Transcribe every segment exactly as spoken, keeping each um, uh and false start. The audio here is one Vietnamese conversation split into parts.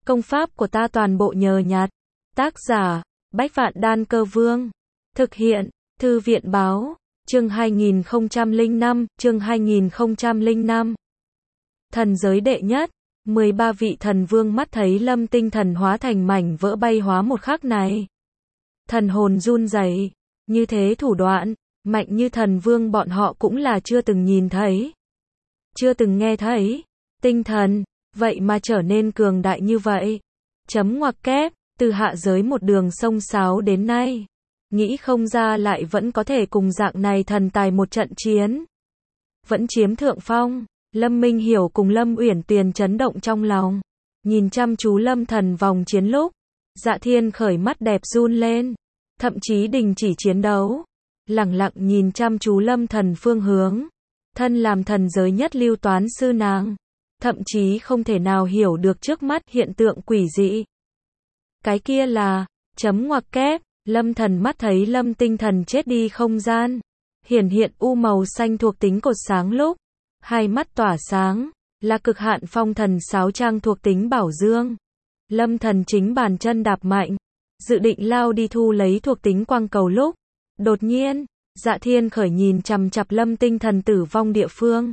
Công pháp của ta toàn bộ nhờ nhặt. Tác giả, Bách Vạn Đan Cơ Vương. Thực hiện, Thư viện Báo. Chương hai nghìn không trăm lẻ năm, chương hai nghìn không trăm lẻ năm. Thần giới đệ nhất, mười ba vị thần vương mắt thấy Lâm Tinh Thần hóa thành mảnh vỡ bay hóa một khắc này. Thần hồn run rẩy, như thế thủ đoạn, mạnh như thần vương bọn họ cũng là chưa từng nhìn thấy. Chưa từng nghe thấy. Tinh thần, vậy mà trở nên cường đại như vậy. Chấm ngoặc kép, từ hạ giới một đường sông sáo đến nay. Nghĩ không ra lại vẫn có thể cùng dạng này thần tài một trận chiến. Vẫn chiếm thượng phong. Lâm Minh Hiểu cùng Lâm Uyển Tuyền chấn động trong lòng. Nhìn chăm chú Lâm Thần vòng chiến lúc. Dạ Thiên Khởi mắt đẹp run lên. Thậm chí đình chỉ chiến đấu. Lẳng lặng nhìn chăm chú Lâm Thần phương hướng. Thân làm thần giới nhất lưu toán sư nàng. Thậm chí không thể nào hiểu được trước mắt hiện tượng quỷ dị. Cái kia là, chấm ngoặc kép, Lâm Thần mắt thấy Lâm Tinh Thần chết đi không gian. Hiển hiện u màu xanh thuộc tính cột sáng lúc. Hai mắt tỏa sáng, là cực hạn phong thần sáo trang thuộc tính bảo dương. Lâm Thần chính bàn chân đạp mạnh. Dự định lao đi thu lấy thuộc tính quang cầu lúc. Đột nhiên, Dạ Thiên Khởi nhìn chằm chằm Lâm Tinh Thần tử vong địa phương.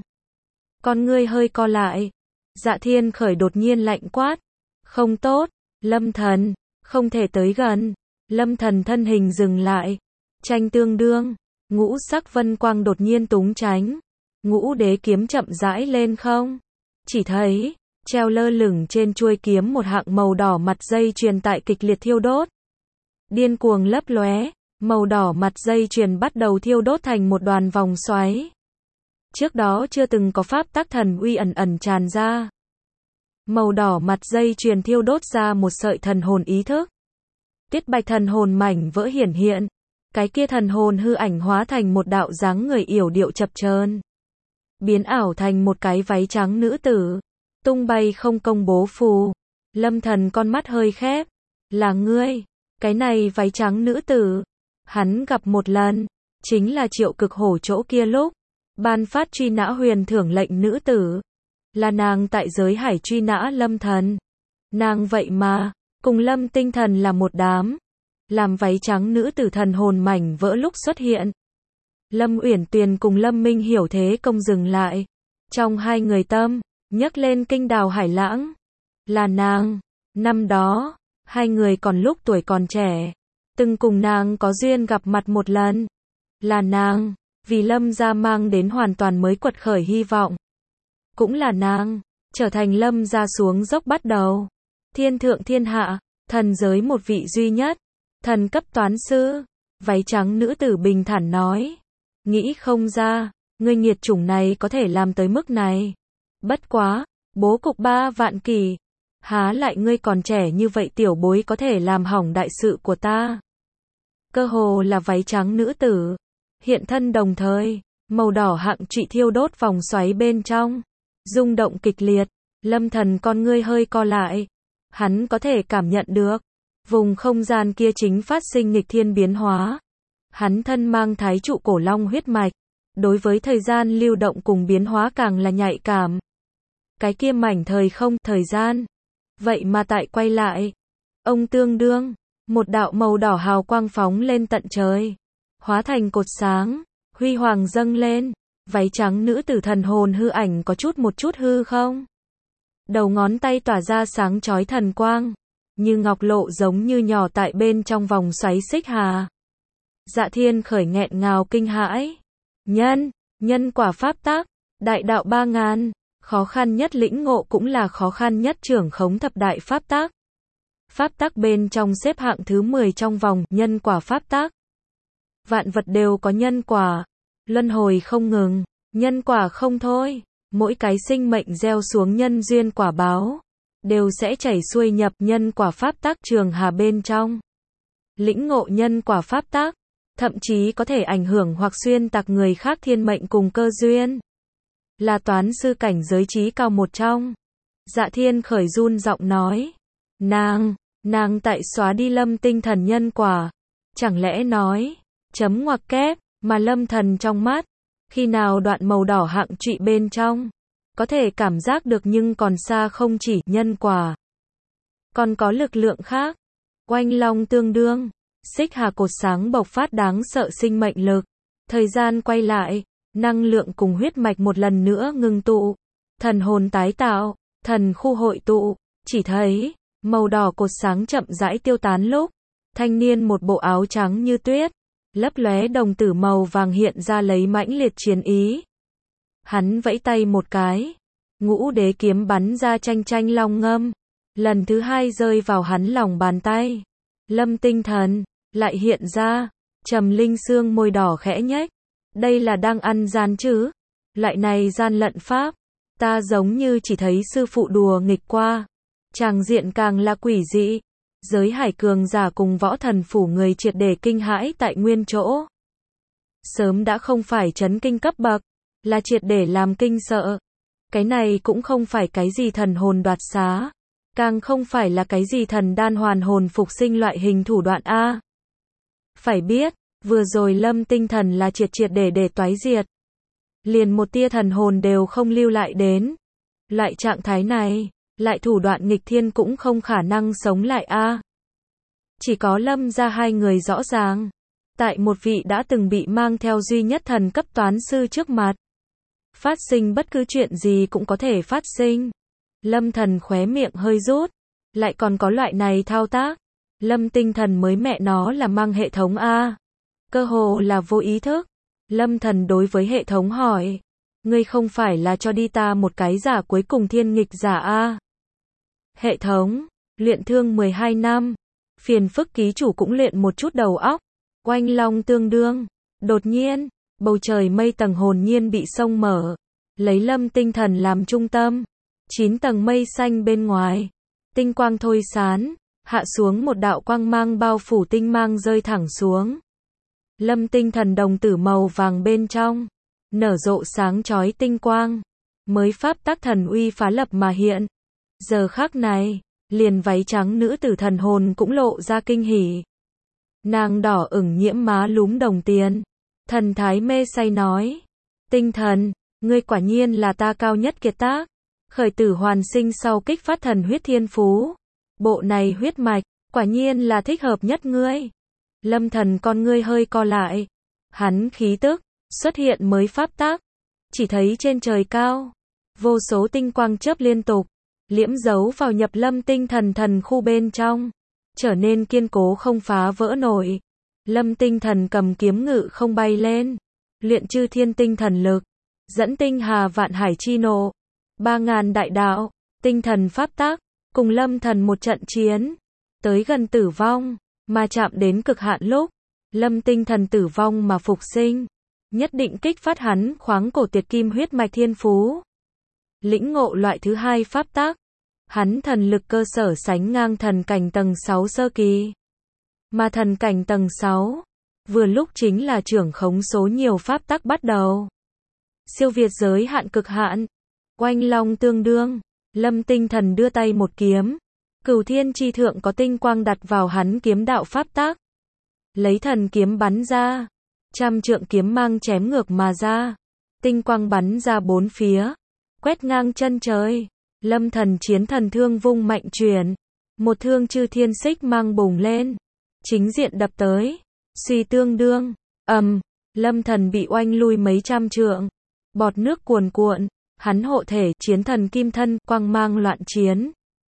Con ngươi hơi co lại. Dạ Thiên Khởi đột nhiên lạnh quát. Không tốt, Lâm Thần, không thể tới gần. Lâm Thần thân hình dừng lại. Tranh tương đương, ngũ sắc vân quang đột nhiên túng tránh. Ngũ đế kiếm chậm rãi lên không. Chỉ thấy, treo lơ lửng trên chuôi kiếm một hạng màu đỏ mặt dây chuyền tại kịch liệt thiêu đốt. Điên cuồng lấp lóe, màu đỏ mặt dây chuyền bắt đầu thiêu đốt thành một đoàn vòng xoáy. Trước đó chưa từng có pháp tắc thần uy ẩn ẩn tràn ra. Màu đỏ mặt dây chuyền thiêu đốt ra một sợi thần hồn ý thức. Tiết bạch thần hồn mảnh vỡ hiển hiện. Cái kia thần hồn hư ảnh hóa thành một đạo dáng người yểu điệu chập chờn. Biến ảo thành một cái váy trắng nữ tử. Tung bay không công bố phù. Lâm Thần con mắt hơi khép. Là ngươi. Cái này váy trắng nữ tử. Hắn gặp một lần. Chính là Triệu Cực Hổ chỗ kia lúc. Ban phát truy nã huyền thưởng lệnh nữ tử. Là nàng tại giới hải truy nã Lâm Thần. Nàng vậy mà, cùng Lâm Tinh Thần là một đám. Làm váy trắng nữ tử thần hồn mảnh vỡ lúc xuất hiện. Lâm Uyển Tuyền cùng Lâm Minh Hiểu thế công dừng lại. Trong hai người tâm, nhấc lên kinh đào hải lãng. Là nàng. Năm đó, hai người còn lúc tuổi còn trẻ. Từng cùng nàng có duyên gặp mặt một lần. Là nàng. Vì Lâm gia mang đến hoàn toàn mới quật khởi hy vọng. Cũng là nàng. Trở thành Lâm gia xuống dốc bắt đầu. Thiên thượng thiên hạ. Thần giới một vị duy nhất. Thần cấp toán sư. Váy trắng nữ tử bình thản nói. Nghĩ không ra, ngươi nghiệt chủng này có thể làm tới mức này. Bất quá, bố cục ba vạn kỳ. Há lại ngươi còn trẻ như vậy tiểu bối có thể làm hỏng đại sự của ta. Cơ hồ là váy trắng nữ tử. Hiện thân đồng thời, màu đỏ hạng trụy thiêu đốt vòng xoáy bên trong. Rung động kịch liệt, Lâm Thần con ngươi hơi co lại. Hắn có thể cảm nhận được. Vùng không gian kia chính phát sinh nghịch thiên biến hóa. Hắn thân mang thái trụ cổ long huyết mạch. Đối với thời gian lưu động cùng biến hóa càng là nhạy cảm. Cái kia mảnh thời không, thời gian. Vậy mà tại quay lại. Ông tương đương. Một đạo màu đỏ hào quang phóng lên tận trời. Hóa thành cột sáng. Huy hoàng dâng lên. Váy trắng nữ tử thần hồn hư ảnh có chút một chút hư không. Đầu ngón tay tỏa ra sáng chói thần quang. Như ngọc lộ giống như nhỏ tại bên trong vòng xoáy xích hà. Dạ Thiên Khởi nghẹn ngào kinh hãi. Nhân, nhân quả pháp tắc, đại đạo ba ngàn, khó khăn nhất lĩnh ngộ cũng là khó khăn nhất trưởng khống thập đại pháp tắc. Pháp tắc bên trong xếp hạng thứ mười trong vòng nhân quả pháp tắc. Vạn vật đều có nhân quả, luân hồi không ngừng, nhân quả không thôi, mỗi cái sinh mệnh gieo xuống nhân duyên quả báo, đều sẽ chảy xuôi nhập nhân quả pháp tắc trường hà bên trong. Lĩnh ngộ nhân quả pháp tắc, thậm chí có thể ảnh hưởng hoặc xuyên tạc người khác thiên mệnh cùng cơ duyên. Là toán sư cảnh giới trí cao một trong. Dạ Thiên Khởi run giọng nói. Nàng, nàng tại xóa đi Lâm Tinh Thần nhân quả. Chẳng lẽ nói, chấm ngoặc kép, mà Lâm Thần trong mắt. Khi nào đoạn màu đỏ hạng trụy bên trong. Có thể cảm giác được nhưng còn xa không chỉ nhân quả. còn có lực lượng khác. Oanh long tương đương, xích hà cột sáng bộc phát đáng sợ sinh mệnh lực. Thời gian quay lại, năng lượng cùng huyết mạch một lần nữa ngưng tụ. Thần hồn tái tạo, thần khu hội tụ, chỉ thấy, màu đỏ cột sáng chậm rãi tiêu tán lúc, thanh niên một bộ áo trắng như tuyết, lấp lóe đồng tử màu vàng hiện ra lấy mãnh liệt chiến ý. Hắn vẫy tay một cái, ngũ đế kiếm bắn ra chanh chanh long ngâm, lần thứ hai rơi vào hắn lòng bàn tay. Lâm Tinh Thần lại hiện ra, Trầm Linh Sương môi đỏ khẽ nhếch, đây là đang ăn gian chứ? Loại này gian lận pháp, ta giống như chỉ thấy sư phụ đùa nghịch qua. Tràng diện càng là quỷ dị, giới hải cường giả cùng võ thần phủ người triệt để kinh hãi tại nguyên chỗ. Sớm đã không phải chấn kinh cấp bậc, là triệt để làm kinh sợ. Cái này cũng không phải cái gì thần hồn đoạt xá, càng không phải là cái gì thần đan hoàn hồn phục sinh loại hình thủ đoạn A. Phải biết, vừa rồi Lâm Tinh Thần là triệt triệt để để toái diệt. Liền một tia thần hồn đều không lưu lại đến. Loại trạng thái này, lại thủ đoạn nghịch thiên cũng không khả năng sống lại A. Chỉ có Lâm ra hai người rõ ràng. Tại một vị đã từng bị mang theo duy nhất thần cấp toán sư trước mặt. Phát sinh bất cứ chuyện gì cũng có thể phát sinh. Lâm Thần khóe miệng hơi rút. Lại còn có loại này thao tác. Lâm Tinh Thần mới mẹ nó là mang hệ thống A. Cơ hồ là vô ý thức. Lâm Thần đối với hệ thống hỏi. Ngươi không phải là cho đi ta một cái giả cuối cùng thiên nghịch giả A. Hệ thống, luyện thương mười hai năm. Phiền phức ký chủ cũng luyện một chút đầu óc. Oanh long tương đương. Đột nhiên, bầu trời mây tầng hồn nhiên bị xông mở. Lấy Lâm Tinh Thần làm trung tâm. Chín tầng mây xanh bên ngoài. Tinh quang thôi sán. Hạ xuống một đạo quang mang bao phủ tinh mang rơi thẳng xuống. Lâm Tinh Thần đồng tử màu vàng bên trong. Nở rộ sáng chói tinh quang. Mới pháp tắc thần uy phá lập mà hiện. Giờ khắc này, liền váy trắng nữ tử thần hồn cũng lộ ra kinh hỉ. Nàng đỏ ửng nhiễm má lúm đồng tiền. Thần thái mê say nói. Tinh Thần, ngươi quả nhiên là ta cao nhất kiệt tác. Khởi tử hoàn sinh sau kích phát thần huyết thiên phú. Bộ này huyết mạch, quả nhiên là thích hợp nhất ngươi. Lâm Thần con ngươi hơi co lại. Hắn khí tức, xuất hiện mới pháp tác. Chỉ thấy trên trời cao, vô số tinh quang chớp liên tục. Liễm dấu vào nhập Lâm Tinh Thần thần khu bên trong. Trở nên kiên cố không phá vỡ nổi. Lâm Tinh Thần cầm kiếm ngự không bay lên. Luyện chư thiên tinh thần lực. Dẫn tinh hà vạn hải chi nộ. Ba ngàn đại đạo, tinh thần pháp tác. Cùng Lâm Thần một trận chiến. Tới gần tử vong. Mà chạm đến cực hạn lúc. Lâm Tinh Thần tử vong mà phục sinh. Nhất định kích phát hắn khoáng cổ tiệt kim huyết mạch thiên phú. Lĩnh ngộ loại thứ hai pháp tác. Hắn thần lực cơ sở sánh ngang thần cảnh tầng sáu sơ kỳ. Mà thần cảnh tầng sáu, vừa lúc chính là trưởng khống số nhiều pháp tắc bắt đầu. Siêu việt giới hạn cực hạn. Oanh long tương đương, Lâm Tinh Thần đưa tay một kiếm. Cửu thiên chi thượng có tinh quang đặt vào hắn kiếm đạo pháp tắc. Lấy thần kiếm bắn ra. Trăm trượng kiếm mang chém ngược mà ra. Tinh quang bắn ra bốn phía. Quét ngang chân trời. Lâm Thần chiến thần thương vung mạnh truyền. Một thương chư thiên xích mang bùng lên. Chính diện đập tới. Suy tương đương. Ầm. Lâm Thần bị oanh lui mấy trăm trượng. Bọt nước cuồn cuộn. Hắn hộ thể chiến thần kim thân quang mang loạn chiến.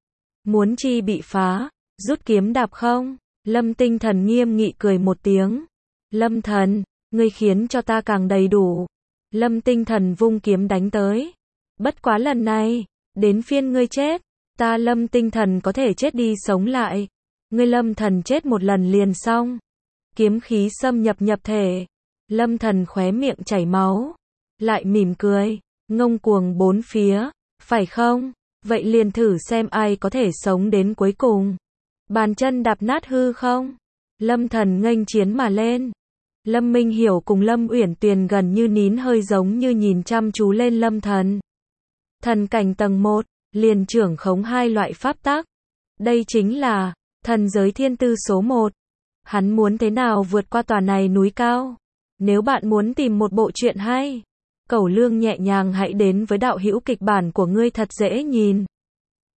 Muốn chi bị phá. Rút kiếm đạp không. Lâm Tinh Thần nghiêm nghị cười một tiếng. Lâm Thần, ngươi khiến cho ta càng đầy đủ. Lâm Tinh Thần vung kiếm đánh tới. Bất quá lần này, đến phiên ngươi chết. Ta Lâm Tinh Thần có thể chết đi sống lại. Ngươi Lâm Thần chết một lần liền xong. Kiếm khí xâm nhập nhập thể. Lâm Thần khóe miệng chảy máu. Lại mỉm cười. Ngông cuồng bốn phía. Phải không? Vậy liền thử xem ai có thể sống đến cuối cùng. Bàn chân đạp nát hư không? Lâm Thần nghênh chiến mà lên. Lâm Minh Hiểu cùng Lâm Uyển Tuyền gần như nín hơi giống như nhìn chăm chú lên Lâm Thần. Thần cảnh tầng một, liền trưởng khống hai loại pháp tắc. Đây chính là thần giới thiên tư số một. Hắn muốn thế nào vượt qua tòa này núi cao? Nếu bạn muốn tìm một bộ truyện hay, Cẩu Lương nhẹ nhàng hãy đến với đạo hữu kịch bản của ngươi thật dễ nhìn.